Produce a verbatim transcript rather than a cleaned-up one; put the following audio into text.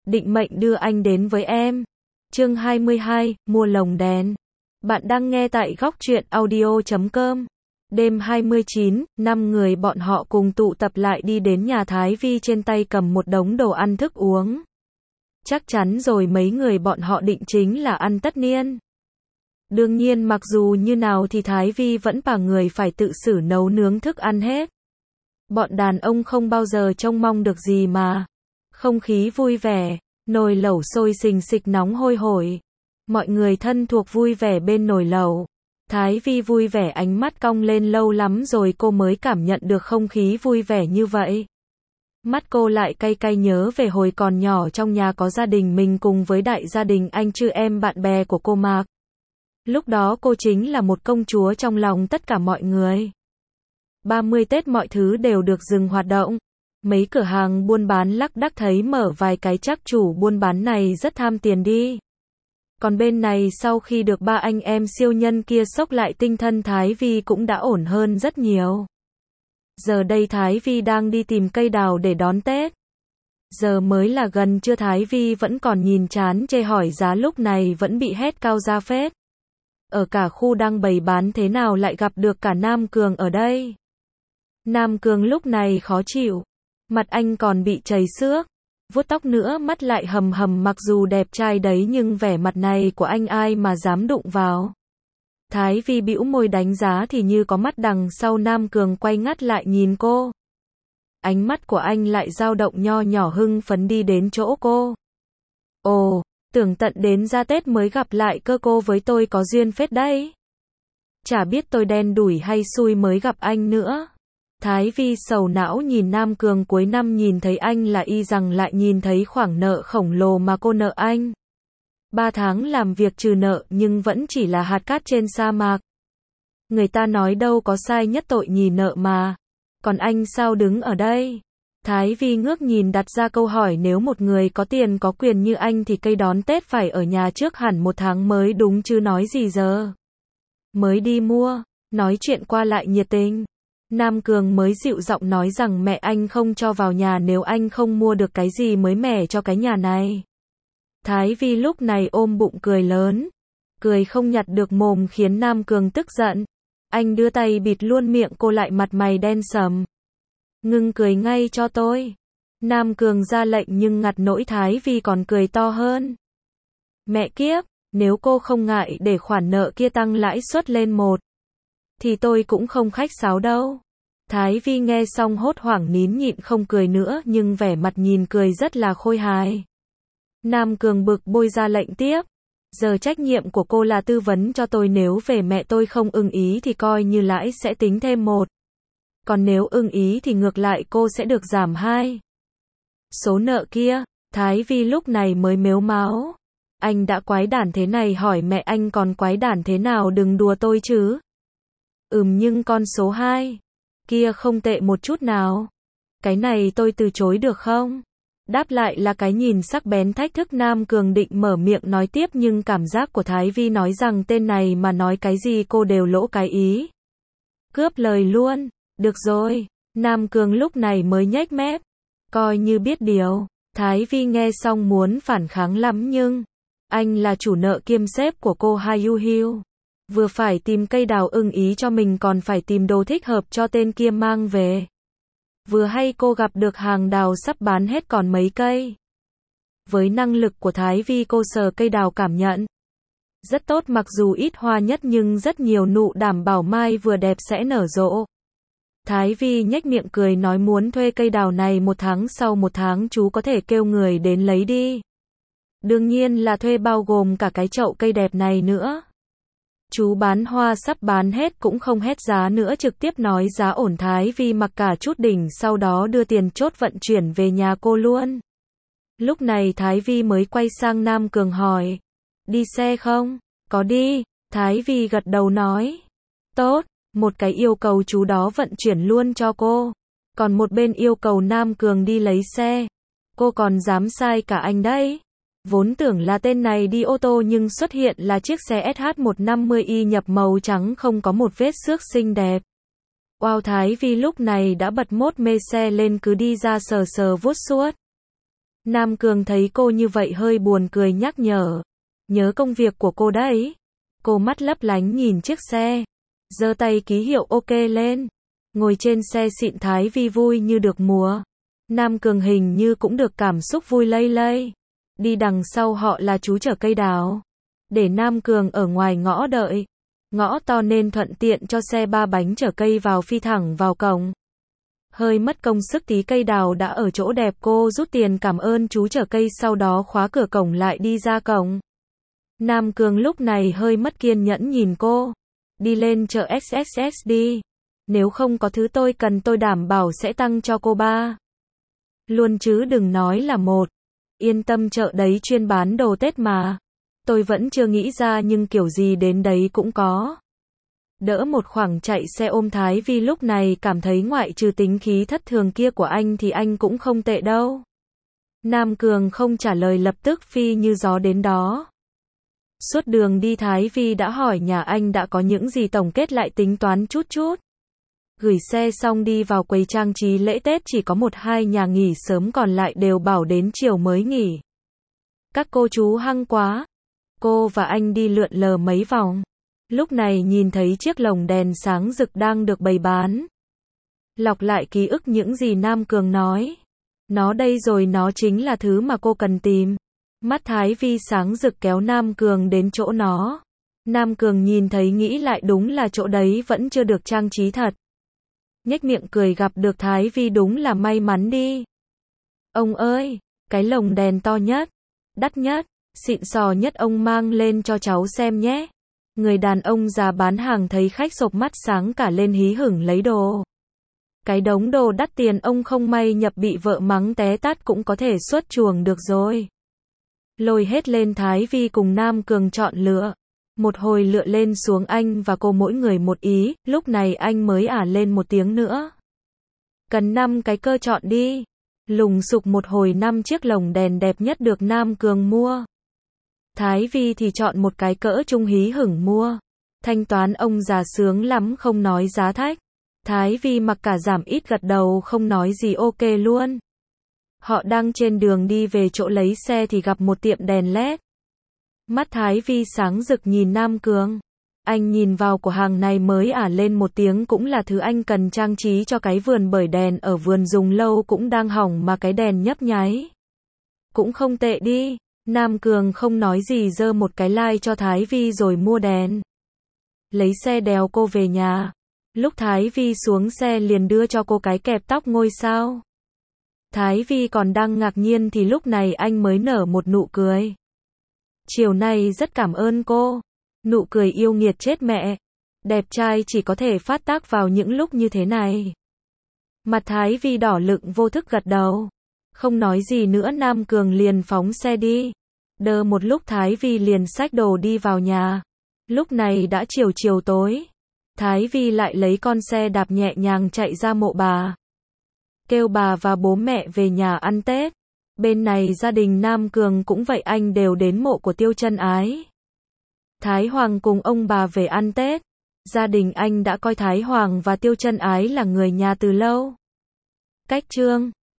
định mệnh đưa anh đến với em. Chương hai mươi hai, mua lồng đèn. Bạn đang nghe tại góc truyện audio chấm com. Đêm hai mươi chín, năm người bọn họ cùng tụ tập lại đi đến nhà Thái Vi, trên tay cầm một đống đồ ăn thức uống. Chắc chắn rồi, mấy người bọn họ định chính là ăn tất niên. Đương nhiên mặc dù như nào thì Thái Vi vẫn bảo người phải tự xử nấu nướng thức ăn hết. Bọn đàn ông không bao giờ trông mong được gì mà. Không khí vui vẻ, nồi lẩu sôi xình xịch nóng hôi hổi. Mọi người thân thuộc vui vẻ bên nồi lẩu. Thái Vi vui vẻ, ánh mắt cong lên, lâu lắm rồi cô mới cảm nhận được không khí vui vẻ như vậy. Mắt cô lại cay cay nhớ về hồi còn nhỏ, trong nhà có gia đình mình cùng với đại gia đình anh chị em bạn bè của cô Mạc. Lúc đó cô chính là một công chúa trong lòng tất cả mọi người. ba mươi Tết mọi thứ đều được dừng hoạt động. Mấy cửa hàng buôn bán lác đác thấy mở vài cái, chắc chủ buôn bán này rất tham tiền đi. Còn bên này sau khi được ba anh em siêu nhân kia sốc lại tinh thần, Thái Vi cũng đã ổn hơn rất nhiều. Giờ đây Thái Vi đang đi tìm cây đào để đón Tết. Giờ mới là gần trưa, Thái Vi vẫn còn nhìn chán chê hỏi giá, lúc này vẫn bị hét cao ra phết. Ở cả khu đang bày bán thế nào lại gặp được cả Nam Cường ở đây. Nam Cường lúc này khó chịu. Mặt anh còn bị chảy xước. Vuốt tóc nữa, mắt lại hầm hầm, mặc dù đẹp trai đấy nhưng vẻ mặt này của anh ai mà dám đụng vào. Thái Vi bĩu môi đánh giá thì như có mắt đằng sau. Nam Cường quay ngắt lại nhìn cô. Ánh mắt của anh lại dao động nho nhỏ, hưng phấn đi đến chỗ cô. Ồ, tưởng tận đến ra Tết mới gặp lại cơ, cô với tôi có duyên phết đấy. Chả biết tôi đen đủi hay xui mới gặp anh nữa. Thái Vi sầu não nhìn Nam Cường, cuối năm nhìn thấy anh là y rằng lại nhìn thấy khoản nợ khổng lồ mà cô nợ anh. Ba tháng làm việc trừ nợ nhưng vẫn chỉ là hạt cát trên sa mạc. Người ta nói đâu có sai nhất tội nhì nợ mà. Còn anh sao đứng ở đây? Thái Vi ngước nhìn, đặt ra câu hỏi, nếu một người có tiền có quyền như anh thì cây đón Tết phải ở nhà trước hẳn một tháng mới đúng chứ, nói gì giờ. Mới đi mua, nói chuyện qua lại nhiệt tình. Nam Cường mới dịu giọng nói rằng mẹ anh không cho vào nhà nếu anh không mua được cái gì mới mẻ cho cái nhà này. Thái Vi lúc này ôm bụng cười lớn. Cười không nhặt được mồm khiến Nam Cường tức giận. Anh đưa tay bịt luôn miệng cô lại, mặt mày đen sầm. Ngưng cười ngay cho tôi. Nam Cường ra lệnh nhưng ngặt nỗi Thái Vi còn cười to hơn. Mẹ kiếp, nếu cô không ngại để khoản nợ kia tăng lãi suất lên một, thì tôi cũng không khách sáo đâu. Thái Vi nghe xong hốt hoảng nín nhịn không cười nữa, nhưng vẻ mặt nhìn cười rất là khôi hài. Nam Cường bực bôi ra lệnh tiếp. Giờ trách nhiệm của cô là tư vấn cho tôi, nếu về mẹ tôi không ưng ý thì coi như lãi sẽ tính thêm một. Còn nếu ưng ý thì ngược lại cô sẽ được giảm hai. Số nợ kia, Thái Vi lúc này mới mếu máo. Anh đã quái đản thế này, hỏi mẹ anh còn quái đản thế nào, đừng đùa tôi chứ. Ừm, nhưng con số hai kia không tệ một chút nào. Cái này tôi từ chối được không? Đáp lại là cái nhìn sắc bén thách thức. Nam Cường định mở miệng nói tiếp nhưng cảm giác của Thái Vi nói rằng tên này mà nói cái gì cô đều lỗ cái ý. Cướp lời luôn. Được rồi. Nam Cường lúc này mới nhếch mép. Coi như biết điều. Thái Vi nghe xong muốn phản kháng lắm nhưng anh là chủ nợ kiêm sếp của cô Ha Yu Hiu. Vừa phải tìm cây đào ưng ý cho mình còn phải tìm đồ thích hợp cho tên kia mang về. Vừa hay cô gặp được hàng đào sắp bán hết còn mấy cây. Với năng lực của Thái Vi, cô sờ cây đào cảm nhận rất tốt, mặc dù ít hoa nhất nhưng rất nhiều nụ, đảm bảo mai vừa đẹp sẽ nở rộ. Thái Vi nhếch miệng cười nói muốn thuê cây đào này một tháng, sau một tháng chú có thể kêu người đến lấy đi. Đương nhiên là thuê bao gồm cả cái chậu cây đẹp này nữa. Chú bán hoa sắp bán hết cũng không hét giá nữa, trực tiếp nói giá ổn. Thái Vi mặc cả chút đỉnh, sau đó đưa tiền chốt vận chuyển về nhà cô luôn. Lúc này Thái Vi mới quay sang Nam Cường hỏi. Đi xe không? Có đi. Thái Vi gật đầu nói. Tốt, một cái yêu cầu chú đó vận chuyển luôn cho cô. Còn một bên yêu cầu Nam Cường đi lấy xe. Cô còn dám sai cả anh đấy. Vốn tưởng là tên này đi ô tô nhưng xuất hiện là chiếc xe S H một năm mươi i nhập màu trắng không có một vết xước, xinh đẹp. Wow, Thái Vi lúc này đã bật mốt mê xe lên, cứ đi ra sờ sờ vuốt suốt. Nam Cường thấy cô như vậy hơi buồn cười nhắc nhở. Nhớ công việc của cô đấy. Cô mắt lấp lánh nhìn chiếc xe. Giơ tay ký hiệu ok lên. Ngồi trên xe xịn Thái Vi vui như được mùa. Nam Cường hình như cũng được cảm xúc vui lây lây. Đi đằng sau họ là chú chở cây đào. Để Nam Cường ở ngoài ngõ đợi. Ngõ to nên thuận tiện cho xe ba bánh chở cây vào phi thẳng vào cổng. Hơi mất công sức tí cây đào đã ở chỗ đẹp, cô rút tiền cảm ơn chú chở cây sau đó khóa cửa cổng lại đi ra cổng. Nam Cường lúc này hơi mất kiên nhẫn nhìn cô. Đi lên chợ ét ét ét đi. Nếu không có thứ tôi cần tôi đảm bảo sẽ tăng cho cô ba. Luôn chứ đừng nói là một. Yên tâm, chợ đấy chuyên bán đồ Tết mà. Tôi vẫn chưa nghĩ ra nhưng kiểu gì đến đấy cũng có. Đỡ một khoảng chạy xe ôm, Thái Vi lúc này cảm thấy ngoại trừ tính khí thất thường kia của anh thì anh cũng không tệ đâu. Nam Cường không trả lời, lập tức phi như gió đến đó. Suốt đường đi Thái Vi đã hỏi nhà anh đã có những gì, tổng kết lại tính toán chút chút. Gửi xe xong đi vào quầy trang trí lễ Tết, chỉ có một hai nhà nghỉ sớm, còn lại đều bảo đến chiều mới nghỉ. Các cô chú hăng quá. Cô và anh đi lượn lờ mấy vòng. Lúc này nhìn thấy chiếc lồng đèn sáng rực đang được bày bán. Lọc lại ký ức những gì Nam Cường nói. Nó đây rồi, nó chính là thứ mà cô cần tìm. Mắt Thái Vi sáng rực kéo Nam Cường đến chỗ nó. Nam Cường nhìn thấy nghĩ lại đúng là chỗ đấy vẫn chưa được trang trí thật. Nhếch miệng cười, gặp được Thái Vi đúng là may mắn đi. Ông ơi, cái lồng đèn to nhất, đắt nhất, xịn sò nhất ông mang lên cho cháu xem nhé. Người đàn ông già bán hàng thấy khách sộp mắt sáng cả lên hí hửng lấy đồ. Cái đống đồ đắt tiền ông không may nhập bị vợ mắng té tát cũng có thể xuất chuồng được rồi. Lôi hết lên, Thái Vi cùng Nam Cường chọn lựa. Một hồi lựa lên xuống anh và cô mỗi người một ý, lúc này anh mới ả lên một tiếng nữa. Cần năm cái cơ, chọn đi. Lùng sục một hồi năm chiếc lồng đèn đẹp nhất được Nam Cường mua. Thái Vi thì chọn một cái cỡ trung hí hửng mua. Thanh toán ông già sướng lắm không nói giá thách. Thái Vi mặc cả giảm ít gật đầu không nói gì ok luôn. Họ đang trên đường đi về chỗ lấy xe thì gặp một tiệm đèn led. Mắt Thái Vi sáng rực nhìn Nam Cường. Anh nhìn vào của hàng này mới ả lên một tiếng, cũng là thứ anh cần trang trí cho cái vườn, bởi đèn ở vườn dùng lâu cũng đang hỏng mà cái đèn nhấp nháy. Cũng không tệ đi. Nam Cường không nói gì, giơ một cái like cho Thái Vi rồi mua đèn. Lấy xe đèo cô về nhà. Lúc Thái Vi xuống xe liền đưa cho cô cái kẹp tóc ngôi sao. Thái Vi còn đang ngạc nhiên thì lúc này anh mới nở một nụ cười. Chiều nay rất cảm ơn cô. Nụ cười yêu nghiệt chết mẹ. Đẹp trai chỉ có thể phát tác vào những lúc như thế này. Mặt Thái Vi đỏ lựng vô thức gật đầu. Không nói gì nữa, Nam Cường liền phóng xe đi. Đờ một lúc Thái Vi liền xách đồ đi vào nhà. Lúc này đã chiều chiều tối. Thái Vi lại lấy con xe đạp nhẹ nhàng chạy ra mộ bà. Kêu bà và bố mẹ về nhà ăn Tết. Bên này gia đình Nam Cường cũng vậy, anh đều đến mộ của Tiêu Chân Ái. Thái Hoàng cùng ông bà về ăn Tết. Gia đình anh đã coi Thái Hoàng và Tiêu Chân Ái là người nhà từ lâu. Cách chương